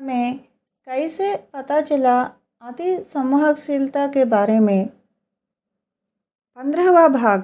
हमें कैसे पता चला अति संवहनशीलता के बारे में। 15वां भाग।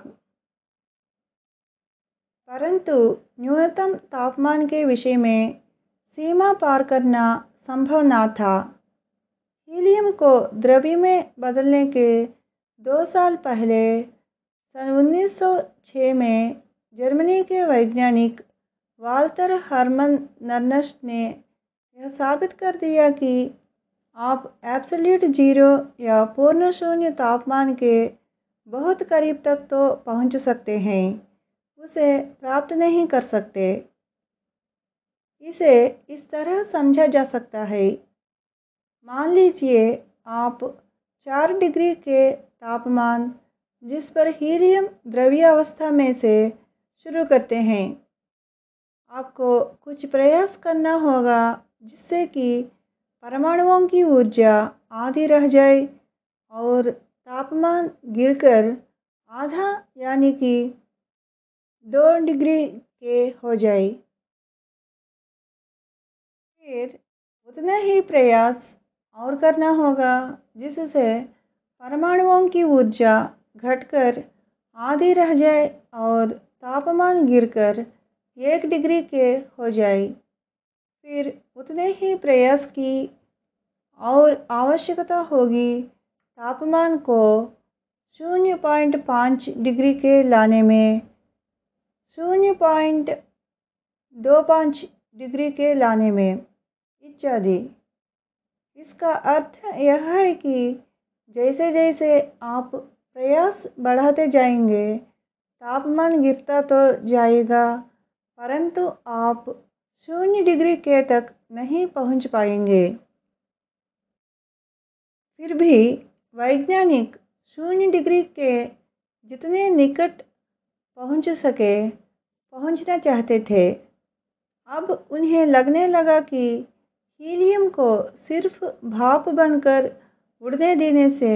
परंतु न्यूनतम तापमान के विषय में सीमा पार करना संभव न था। हीलियम को द्रव्य में बदलने के 2 साल पहले सन 1906 में जर्मनी के वैज्ञानिक वाल्टर हर्मन नर्नस्ट ने यह साबित कर दिया कि आप एब्सोल्यूट जीरो या पूर्ण शून्य तापमान के बहुत करीब तक तो पहुंच सकते हैं, उसे प्राप्त नहीं कर सकते। इसे इस तरह समझा जा सकता है। मान लीजिए आप 4 डिग्री के तापमान जिस पर हीलियम द्रव्य अवस्था में से शुरू करते हैं। आपको कुछ प्रयास करना होगा जिससे कि परमाणुओं की ऊर्जा आधी रह जाए और तापमान गिरकर आधा यानी कि 2 डिग्री के हो जाए। फिर उतना ही प्रयास और करना होगा जिससे परमाणुओं की ऊर्जा घटकर आधी रह जाए और तापमान गिरकर 1 डिग्री के हो जाए। फिर उतने ही प्रयास की और आवश्यकता होगी तापमान को 0.5 डिग्री के लाने में, 0.25 डिग्री के लाने में इत्यादि। इसका अर्थ यह है कि जैसे जैसे आप प्रयास बढ़ाते जाएंगे तापमान गिरता तो जाएगा, परंतु आप 0 डिग्री के तक नहीं पहुंच पाएंगे। फिर भी वैज्ञानिक 0 डिग्री के जितने निकट पहुंच सके पहुंचना चाहते थे। अब उन्हें लगने लगा कि हीलियम को सिर्फ भाप बनकर उड़ने देने से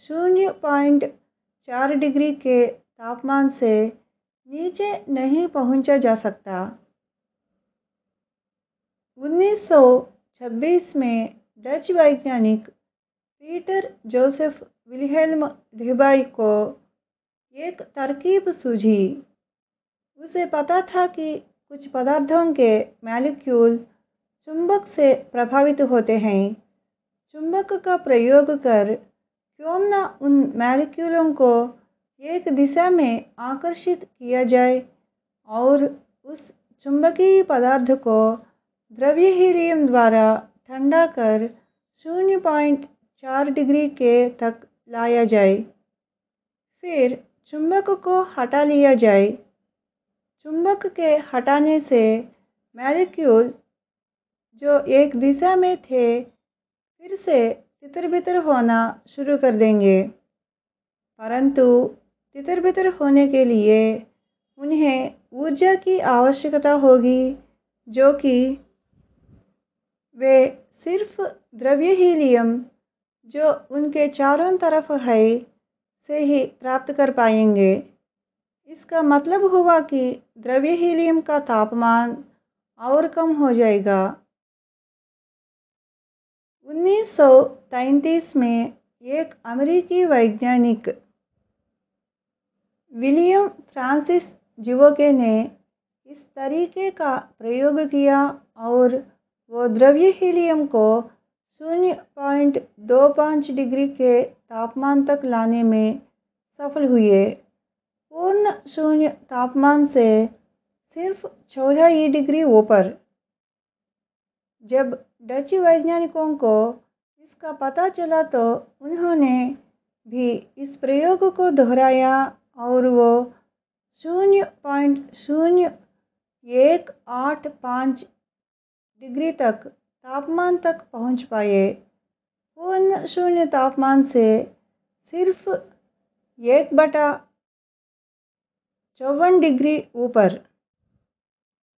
0.4 डिग्री के तापमान से नीचे नहीं पहुंचा जा सकता। 1926 में डच वैज्ञानिक पीटर जोसेफ विल्हेल्म डीबाई को एक तरकीब सूझी। उसे पता था कि कुछ पदार्थों के मॉलिक्यूल चुंबक से प्रभावित होते हैं। चुंबक का प्रयोग कर क्यों न उन मॉलिक्यूलों को एक दिशा में आकर्षित किया जाए और उस चुंबकीय पदार्थ को द्रव्य हीलियम द्वारा ठंडा कर 0.4 डिग्री के तक लाया जाए। फिर चुंबक को हटा लिया जाए। चुंबक के हटाने से मॉलिक्यूल जो एक दिशा में थे फिर से तितर-बितर होना शुरू कर देंगे, परंतु तितर-बितर होने के लिए उन्हें ऊर्जा की आवश्यकता होगी जो कि वे सिर्फ द्रव्य हीलियम जो उनके चारों तरफ है से ही प्राप्त कर पाएंगे। इसका मतलब हुआ कि द्रव्य हीलियम का तापमान और कम हो जाएगा। 1933 में एक अमेरिकी वैज्ञानिक विलियम फ्रांसिस जिवोके ने इस तरीके का प्रयोग किया और वो द्रव्य हीलियम को 0.25 डिग्री के तापमान तक लाने में सफल हुए। पूर्ण शून्य तापमान से सिर्फ 14 डिग्री ऊपर। जब डच वैज्ञानिकों को इसका पता चला तो उन्होंने भी इस प्रयोग को दोहराया और वो 0.0185 डिग्री तक तापमान तक पहुंच पाए। पूर्ण शून्य तापमान से सिर्फ 1/54 डिग्री ऊपर।